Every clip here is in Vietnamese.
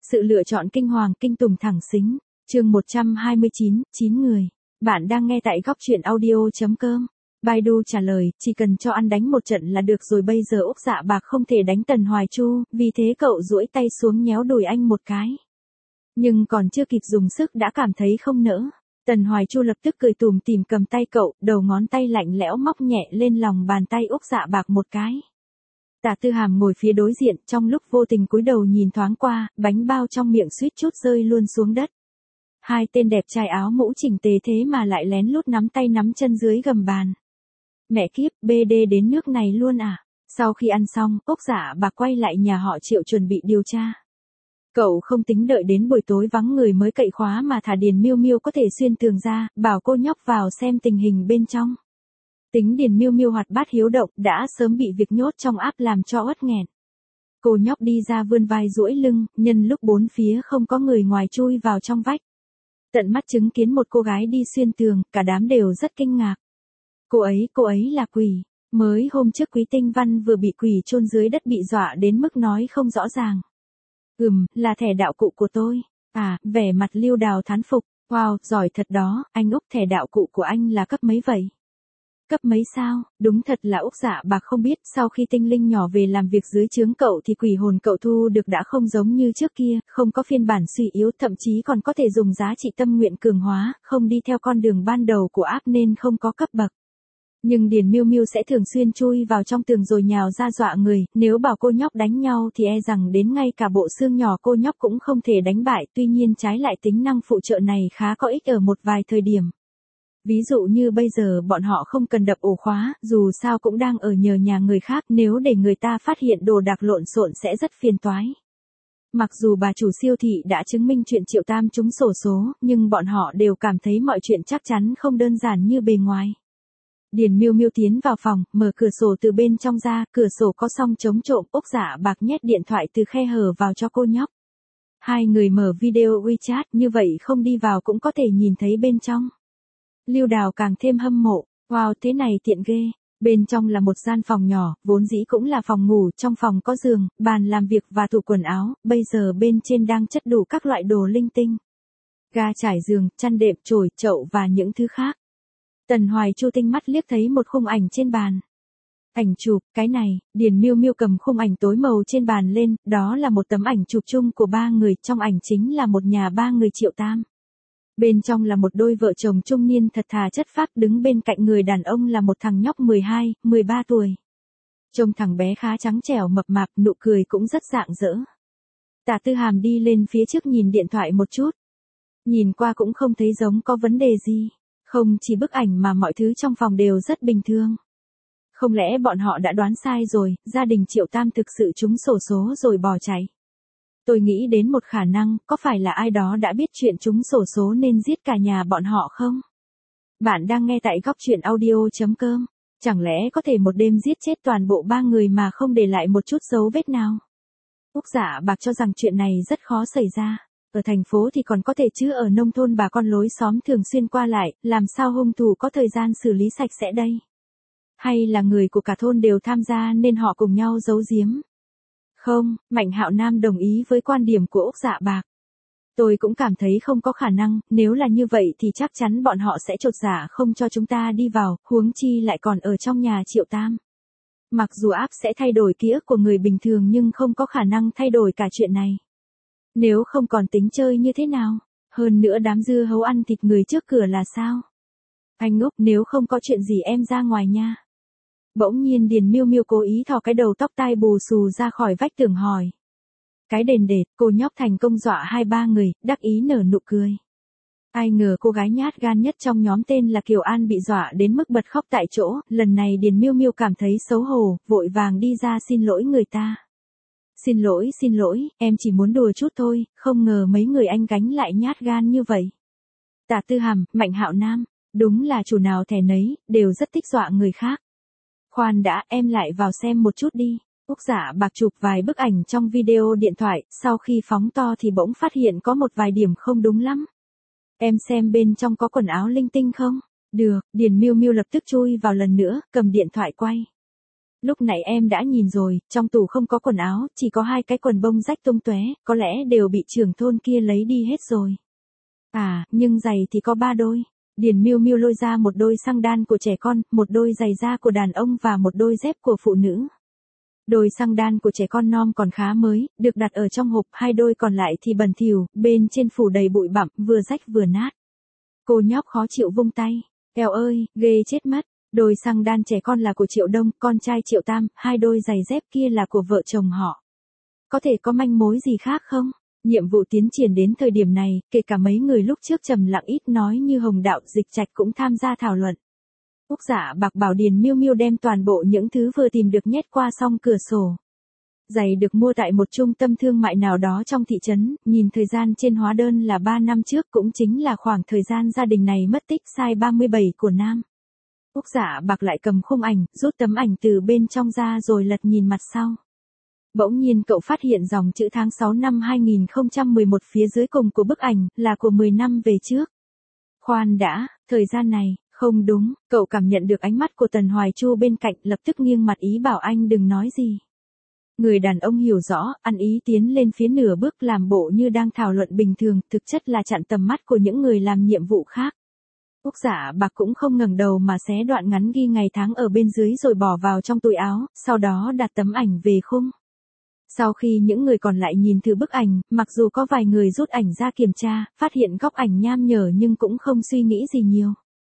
Sự lựa chọn kinh hoàng kinh tủng thẳng xính. Chương 129, 9 người. Bạn đang nghe tại góc truyện audio.com. Baidu trả lời, chỉ cần cho ăn đánh một trận là được rồi. Bây giờ Úc Dạ Bạc không thể đánh Tần Hoài Chu, vì thế cậu duỗi tay xuống nhéo đùi anh một cái. Nhưng còn chưa kịp dùng sức đã cảm thấy không nỡ. Tần Hoài Chu lập tức cười tủm tỉm cầm tay cậu, đầu ngón tay lạnh lẽo móc nhẹ lên lòng bàn tay Úc Dạ Bạc một cái. Tạ Tư Hàm ngồi phía đối diện, trong lúc vô tình cúi đầu nhìn thoáng qua, bánh bao trong miệng suýt chút rơi luôn xuống đất. Hai tên đẹp trai áo mũ chỉnh tề thế mà lại lén lút nắm tay nắm chân dưới gầm bàn. Mẹ kiếp, BD đến nước này luôn à? Sau khi ăn xong, Úc Dạ Bạc quay lại nhà họ Triệu chuẩn bị điều tra. Cậu không tính đợi đến buổi tối vắng người mới cậy khóa mà thả Điền Miêu Miêu có thể xuyên tường ra, bảo cô nhóc vào xem tình hình bên trong. Tính Điền Miêu Miêu hoạt bát hiếu động, đã sớm bị việc nhốt trong áp làm cho uất nghẹn. Cô nhóc đi ra vươn vai duỗi lưng, nhân lúc bốn phía không có người ngoài chui vào trong vách. Tận mắt chứng kiến một cô gái đi xuyên tường, cả đám đều rất kinh ngạc. Cô ấy là quỷ. Mới hôm trước Quý Tinh Văn vừa bị quỷ chôn dưới đất bị dọa đến mức nói không rõ ràng. Là thẻ đạo cụ của tôi. À, vẻ mặt Lưu Đào thán phục. Wow, giỏi thật đó, anh Úc, thẻ đạo cụ của anh là cấp mấy vậy? Cấp mấy sao? Đúng thật là Úc Dạ Bạc không biết, sau khi tinh linh nhỏ về làm việc dưới trướng cậu thì quỷ hồn cậu thu được đã không giống như trước kia, không có phiên bản suy yếu, thậm chí còn có thể dùng giá trị tâm nguyện cường hóa, không đi theo con đường ban đầu của áp nên không có cấp bậc. Nhưng Điền Miêu Miêu sẽ thường xuyên chui vào trong tường rồi nhào ra dọa người, nếu bảo cô nhóc đánh nhau thì e rằng đến ngay cả bộ xương nhỏ cô nhóc cũng không thể đánh bại, tuy nhiên trái lại tính năng phụ trợ này khá có ích ở một vài thời điểm. Ví dụ như bây giờ bọn họ không cần đập ổ khóa, dù sao cũng đang ở nhờ nhà người khác, nếu để người ta phát hiện đồ đạc lộn xộn sẽ rất phiền toái. Mặc dù bà chủ siêu thị đã chứng minh chuyện Triệu Tam trúng xổ số, nhưng bọn họ đều cảm thấy mọi chuyện chắc chắn không đơn giản như bề ngoài. Điền Miêu Miêu tiến vào phòng, mở cửa sổ từ bên trong ra, cửa sổ có song chống trộm, Úc Dạ Bạc nhét điện thoại từ khe hở vào cho cô nhóc. Hai người mở video WeChat, như vậy không đi vào cũng có thể nhìn thấy bên trong. Lưu Đào càng thêm hâm mộ, wow thế này tiện ghê. Bên trong là một gian phòng nhỏ, vốn dĩ cũng là phòng ngủ, trong phòng có giường, bàn làm việc và tủ quần áo, bây giờ bên trên đang chất đủ các loại đồ linh tinh. Ga trải giường, chăn đệm, chổi, chậu và những thứ khác. Tần Hoài Chu tinh mắt liếc thấy một khung ảnh trên bàn. Ảnh chụp, cái này, Điền Miêu Miêu cầm khung ảnh tối màu trên bàn lên, đó là một tấm ảnh chụp chung của ba người, trong ảnh chính là một nhà ba người Triệu Tam. Bên trong là một đôi vợ chồng trung niên thật thà chất phác, đứng bên cạnh người đàn ông là một thằng nhóc 12, 13 tuổi. Trông thằng bé khá trắng trẻo mập mạp, nụ cười cũng rất rạng rỡ. Tạ Tư Hàm đi lên phía trước nhìn điện thoại một chút. Nhìn qua cũng không thấy giống có vấn đề gì. Không chỉ bức ảnh mà mọi thứ trong phòng đều rất bình thường. Không lẽ bọn họ đã đoán sai rồi, gia đình Triệu Tam thực sự trúng xổ số rồi bỏ chạy? Tôi nghĩ đến một khả năng, có phải là ai đó đã biết chuyện trúng xổ số nên giết cả nhà bọn họ không? Bạn đang nghe tại góc truyện audio.com. Chẳng lẽ có thể một đêm giết chết toàn bộ ba người mà không để lại một chút dấu vết nào? Úc Dạ Bạc cho rằng chuyện này rất khó xảy ra. Ở thành phố thì còn có thể chứ ở nông thôn bà con lối xóm thường xuyên qua lại, làm sao hung thủ có thời gian xử lý sạch sẽ đây? Hay là người của cả thôn đều tham gia nên họ cùng nhau giấu giếm? Không, Mạnh Hạo Nam đồng ý với quan điểm của Úc Dạ Bạc. Tôi cũng cảm thấy không có khả năng, nếu là như vậy thì chắc chắn bọn họ sẽ chột dạ không cho chúng ta đi vào, huống chi lại còn ở trong nhà Triệu Tam. Mặc dù áp sẽ thay đổi ký ức của người bình thường nhưng không có khả năng thay đổi cả chuyện này. Nếu không còn tính chơi như thế nào? Hơn nữa đám dưa hấu ăn thịt người trước cửa là sao? Anh Úc, nếu không có chuyện gì em ra ngoài nha. Bỗng nhiên Điền Miêu Miêu cố ý thò cái đầu tóc tai bù xù ra khỏi vách tường hỏi. Cái đền đệt, cô nhóc thành công dọa hai ba người, đắc ý nở nụ cười. Ai ngờ cô gái nhát gan nhất trong nhóm tên là Kiều An bị dọa đến mức bật khóc tại chỗ, lần này Điền Miêu Miêu cảm thấy xấu hổ, vội vàng đi ra xin lỗi người ta. Xin lỗi, em chỉ muốn đùa chút thôi, không ngờ mấy người anh gánh lại nhát gan như vậy. Tạ Tư Hàm, Mạnh Hạo Nam, đúng là chủ nào thẻ nấy, đều rất thích dọa người khác. Khoan đã, em lại vào xem một chút đi. Úc Dạ Bạc chụp vài bức ảnh trong video điện thoại, sau khi phóng to thì bỗng phát hiện có một vài điểm không đúng lắm. Em xem bên trong có quần áo linh tinh không? Được, Điền Miêu Miêu lập tức chui vào lần nữa, cầm điện thoại quay. Lúc nãy em đã nhìn rồi, trong tủ không có quần áo, chỉ có 2 cái quần bông rách tung tóe, có lẽ đều bị trưởng thôn kia lấy đi hết rồi. À, nhưng giày thì có 3 đôi. Điền Miêu Miêu lôi ra một đôi xăng đan của trẻ con, một đôi giày da của đàn ông và một đôi dép của phụ nữ. Đôi xăng đan của trẻ con non còn khá mới, được đặt ở trong hộp, 2 đôi còn lại thì bẩn thỉu, bên trên phủ đầy bụi bặm, vừa rách vừa nát. Cô nhóc khó chịu vung tay. Eo ơi, ghê chết mất. Đôi xăng đan trẻ con là của Triệu Đông, con trai Triệu Tam, 2 đôi giày dép kia là của vợ chồng họ. Có thể có manh mối gì khác không? Nhiệm vụ tiến triển đến thời điểm này, kể cả mấy người lúc trước trầm lặng ít nói như Hồng Đạo, Dịch Trạch cũng tham gia thảo luận. Úc Dạ Bạc bảo Điền Miêu Miêu đem toàn bộ những thứ vừa tìm được nhét qua song cửa sổ. Giày được mua tại một trung tâm thương mại nào đó trong thị trấn, nhìn thời gian trên hóa đơn là 3 năm trước, cũng chính là khoảng thời gian gia đình này mất tích sai 37 của Nam. Úc Dạ Bạc lại cầm khung ảnh, rút tấm ảnh từ bên trong ra rồi lật nhìn mặt sau. Bỗng nhiên cậu phát hiện dòng chữ tháng 6 năm 2011 phía dưới cùng của bức ảnh, là của 10 năm về trước. Khoan đã, thời gian này, không đúng, cậu cảm nhận được ánh mắt của Tần Hoài Chu bên cạnh, lập tức nghiêng mặt ý bảo anh đừng nói gì. Người đàn ông hiểu rõ, ăn ý tiến lên phía nửa bước làm bộ như đang thảo luận bình thường, thực chất là chặn tầm mắt của những người làm nhiệm vụ khác. Úc Dạ Bạc cũng không ngẩng đầu mà xé đoạn ngắn ghi ngày tháng ở bên dưới rồi bỏ vào trong túi áo, sau đó đặt tấm ảnh về khung. Sau khi những người còn lại nhìn thử bức ảnh, mặc dù có vài người rút ảnh ra kiểm tra, phát hiện góc ảnh nham nhở nhưng cũng không suy nghĩ gì nhiều.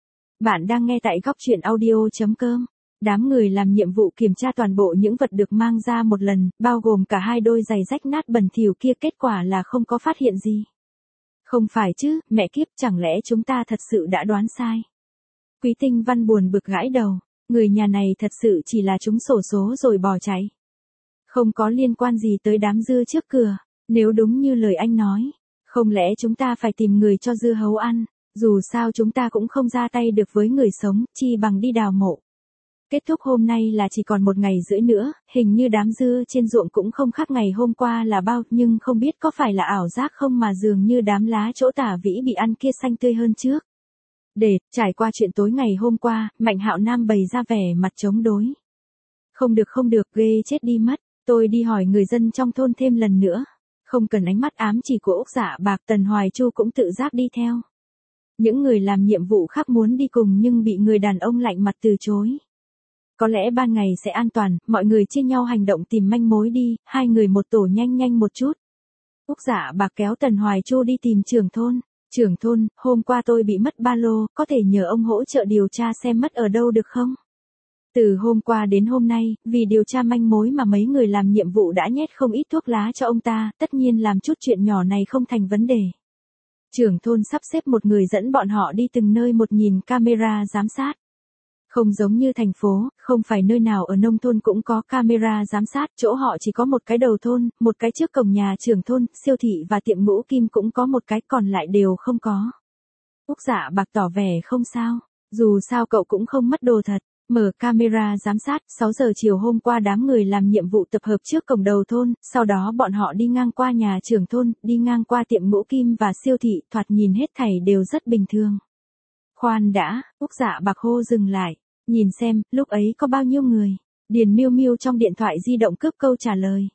Bạn đang nghe tại góc truyện audio.com. Đám người làm nhiệm vụ kiểm tra toàn bộ những vật được mang ra một lần, bao gồm cả 2 đôi giày rách nát bẩn thỉu kia, kết quả là không có phát hiện gì. Không phải chứ, mẹ kiếp, chẳng lẽ chúng ta thật sự đã đoán sai? Quý Tinh Văn buồn bực gãi đầu, người nhà này thật sự chỉ là trúng xổ số rồi bỏ chạy. Không có liên quan gì tới đám dưa trước cửa, nếu đúng như lời anh nói. Không lẽ chúng ta phải tìm người cho dưa hấu ăn, dù sao chúng ta cũng không ra tay được với người sống, chi bằng đi đào mộ. Kết thúc hôm nay là chỉ còn 1 ngày rưỡi nữa, hình như đám dưa trên ruộng cũng không khác ngày hôm qua là bao, nhưng không biết có phải là ảo giác không mà dường như đám lá chỗ Tả Vĩ bị ăn kia xanh tươi hơn trước. Trải qua chuyện tối ngày hôm qua, Mạnh Hạo Nam bày ra vẻ mặt chống đối. Không được, ghê chết đi mất, tôi đi hỏi người dân trong thôn thêm lần nữa. Không cần ánh mắt ám chỉ của Úc Dạ Bạc, Tần Hoài Chu cũng tự giác đi theo. Những người làm nhiệm vụ khác muốn đi cùng nhưng bị người đàn ông lạnh mặt từ chối. Có lẽ ban ngày sẽ an toàn, mọi người chia nhau hành động tìm manh mối đi, 2 người một tổ nhanh một chút. Úc Dạ Bạc kéo Tần Hoài Chu đi tìm trưởng thôn. Trưởng thôn, hôm qua tôi bị mất ba lô, có thể nhờ ông hỗ trợ điều tra xem mất ở đâu được không? Từ hôm qua đến hôm nay, vì điều tra manh mối mà mấy người làm nhiệm vụ đã nhét không ít thuốc lá cho ông ta, tất nhiên làm chút chuyện nhỏ này không thành vấn đề. Trưởng thôn sắp xếp một người dẫn bọn họ đi từng nơi một nhìn camera giám sát. Không giống như thành phố, không phải nơi nào ở nông thôn cũng có camera giám sát, chỗ họ chỉ có một cái đầu thôn, một cái trước cổng nhà trưởng thôn, siêu thị và tiệm ngũ kim cũng có một cái, còn lại đều không có. Úc Dạ Bạc tỏ vẻ không sao, dù sao cậu cũng không mất đồ thật. Mở camera giám sát, 6 giờ chiều hôm qua đám người làm nhiệm vụ tập hợp trước cổng đầu thôn, sau đó bọn họ đi ngang qua nhà trưởng thôn, đi ngang qua tiệm ngũ kim và siêu thị, thoạt nhìn hết thảy đều rất bình thường. Khoan đã, Úc Dạ Bạc hô dừng lại, nhìn xem, lúc ấy có bao nhiêu người? Điền Miêu Miêu trong điện thoại di động cướp câu trả lời.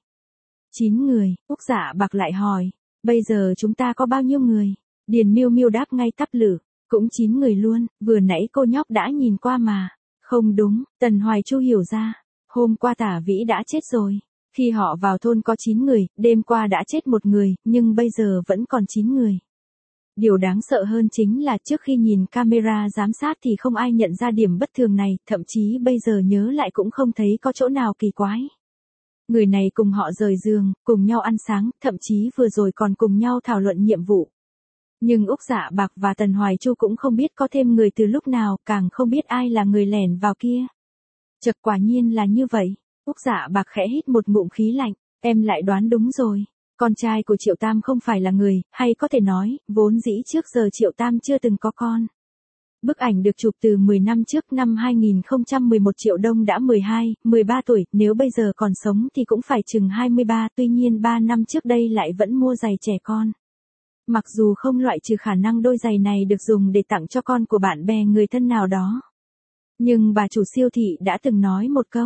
9 người, Úc Dạ Bạc lại hỏi, bây giờ chúng ta có bao nhiêu người? Điền Miêu Miêu đáp ngay tắp lử, cũng 9 người luôn, vừa nãy cô nhóc đã nhìn qua mà. Không đúng, Tần Hoài Chu hiểu ra, hôm qua Tả Vĩ đã chết rồi. Khi họ vào thôn có 9 người, đêm qua đã chết 1 người, nhưng bây giờ vẫn còn 9 người. Điều đáng sợ hơn chính là trước khi nhìn camera giám sát thì không ai nhận ra điểm bất thường này, thậm chí bây giờ nhớ lại cũng không thấy có chỗ nào kỳ quái. Người này cùng họ rời giường, cùng nhau ăn sáng, thậm chí vừa rồi còn cùng nhau thảo luận nhiệm vụ. Nhưng Úc Dạ Bạc và Tần Hoài Chu cũng không biết có thêm người từ lúc nào, càng không biết ai là người lẻn vào kia. Chật, quả nhiên là như vậy. Úc Dạ Bạc khẽ hít một ngụm khí lạnh, em lại đoán đúng rồi. Con trai của Triệu Tam không phải là người, hay có thể nói, vốn dĩ trước giờ Triệu Tam chưa từng có con. Bức ảnh được chụp từ 10 năm trước, năm 2011 Triệu Đông đã 12, 13 tuổi, nếu bây giờ còn sống thì cũng phải chừng 23, tuy nhiên 3 năm trước đây lại vẫn mua giày trẻ con. Mặc dù không loại trừ khả năng đôi giày này được dùng để tặng cho con của bạn bè người thân nào đó. Nhưng bà chủ siêu thị đã từng nói một câu,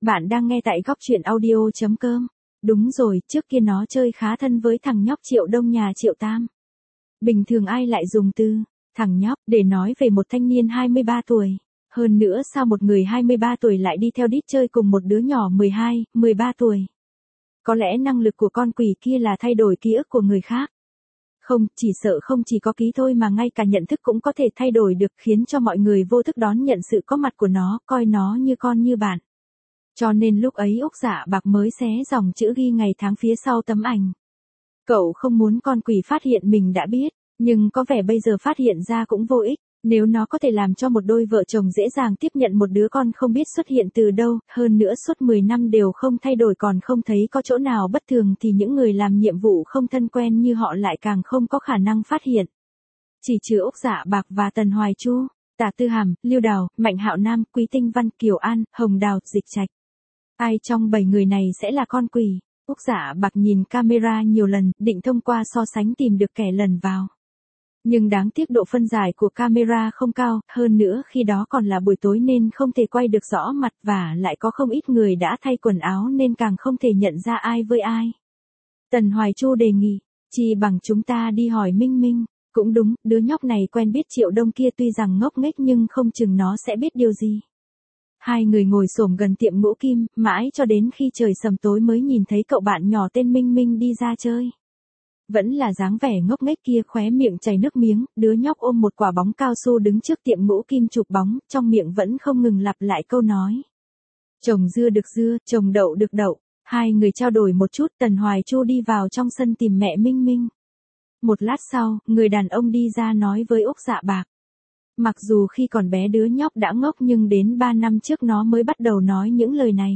Bạn đang nghe tại góc truyện audio.com. Đúng rồi, trước kia nó chơi khá thân với thằng nhóc Triệu Đông nhà Triệu Tam. Bình thường ai lại dùng từ thằng nhóc để nói về một thanh niên 23 tuổi. Hơn nữa sao một người 23 tuổi lại đi theo đít chơi cùng một đứa nhỏ 12, 13 tuổi. Có lẽ năng lực của con quỷ kia là thay đổi ký ức của người khác. Không, chỉ sợ không chỉ có ký thôi mà ngay cả nhận thức cũng có thể thay đổi được, khiến cho mọi người vô thức đón nhận sự có mặt của nó, coi nó như con như bạn. Cho nên lúc ấy Úc Dạ Bạc mới xé dòng chữ ghi ngày tháng phía sau tấm ảnh. Cậu không muốn con quỷ phát hiện mình đã biết, nhưng có vẻ bây giờ phát hiện ra cũng vô ích. Nếu nó có thể làm cho một đôi vợ chồng dễ dàng tiếp nhận một đứa con không biết xuất hiện từ đâu, hơn nữa suốt 10 năm đều không thay đổi còn không thấy có chỗ nào bất thường, thì những người làm nhiệm vụ không thân quen như họ lại càng không có khả năng phát hiện. Chỉ trừ Úc Dạ Bạc và Tần Hoài Chu, Tả Tư Hàm, Lưu Đào, Mạnh Hạo Nam, Quý Tinh Văn, Kiều An, Hồng Đào, Dịch Trạch. Ai trong 7 người này sẽ là con quỷ? Úc Dạ Bạc nhìn camera nhiều lần, định thông qua so sánh tìm được kẻ lần vào. Nhưng đáng tiếc độ phân giải của camera không cao, hơn nữa khi đó còn là buổi tối nên không thể quay được rõ mặt, và lại có không ít người đã thay quần áo nên càng không thể nhận ra ai với ai. Tần Hoài Chu đề nghị, chi bằng chúng ta đi hỏi Minh Minh. Cũng đúng, đứa nhóc này quen biết Triệu Đông kia tuy rằng ngốc nghếch nhưng không chừng nó sẽ biết điều gì. Hai người ngồi xổm gần tiệm Ngũ Kim, mãi cho đến khi trời sầm tối mới nhìn thấy cậu bạn nhỏ tên Minh Minh đi ra chơi. Vẫn là dáng vẻ ngốc nghếch kia, khóe miệng chảy nước miếng, đứa nhóc ôm một quả bóng cao su đứng trước tiệm Ngũ Kim chụp bóng, trong miệng vẫn không ngừng lặp lại câu nói. Trồng dưa được dưa, trồng đậu được đậu. Hai người trao đổi một chút, Tần Hoài Chu đi vào trong sân tìm mẹ Minh Minh. Một lát sau, người đàn ông đi ra nói với Úc Dạ Bạc. Mặc dù khi còn bé đứa nhóc đã ngốc nhưng đến 3 năm trước nó mới bắt đầu nói những lời này.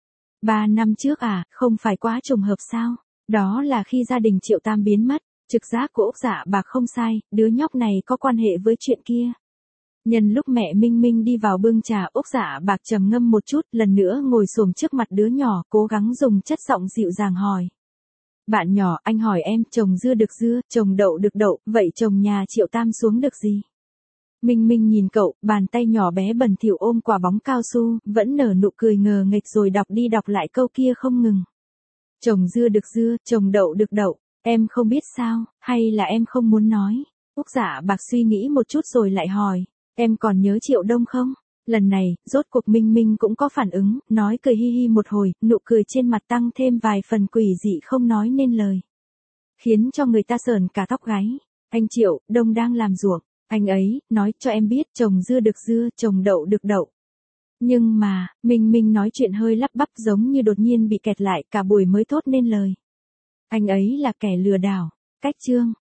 3 năm trước à, không phải quá trùng hợp sao? Đó là khi gia đình Triệu Tam biến mất, trực giác của Úc Dạ Bạc không sai, đứa nhóc này có quan hệ với chuyện kia. Nhân lúc mẹ Minh Minh đi vào bưng trà, Úc Dạ Bạc trầm ngâm một chút, lần nữa ngồi xổm trước mặt đứa nhỏ, cố gắng dùng chất giọng dịu dàng hỏi. Bạn nhỏ, anh hỏi em, trồng dưa được dưa, trồng đậu được đậu, vậy trồng nhà Triệu Tam xuống được gì? Minh Minh nhìn cậu, bàn tay nhỏ bé bẩn thỉu ôm quả bóng cao su, vẫn nở nụ cười ngờ nghệch rồi đọc đi đọc lại câu kia không ngừng. Trồng dưa được dưa, trồng đậu được đậu, em không biết sao, hay là em không muốn nói? Úc Dạ Bạc suy nghĩ một chút rồi lại hỏi, em còn nhớ Triệu Đông không? Lần này, rốt cuộc Minh Minh cũng có phản ứng, nói cười hi hi một hồi, nụ cười trên mặt tăng thêm vài phần quỷ dị không nói nên lời. Khiến cho người ta sởn cả tóc gáy. Anh Triệu Đông đang làm ruộng, anh ấy, nói cho em biết trồng dưa được dưa, trồng đậu được đậu. Nhưng mà, Minh Minh nói chuyện hơi lắp bắp giống như đột nhiên bị kẹt lại, cả buổi mới thốt nên lời. Anh ấy là kẻ lừa đảo. Cách chương.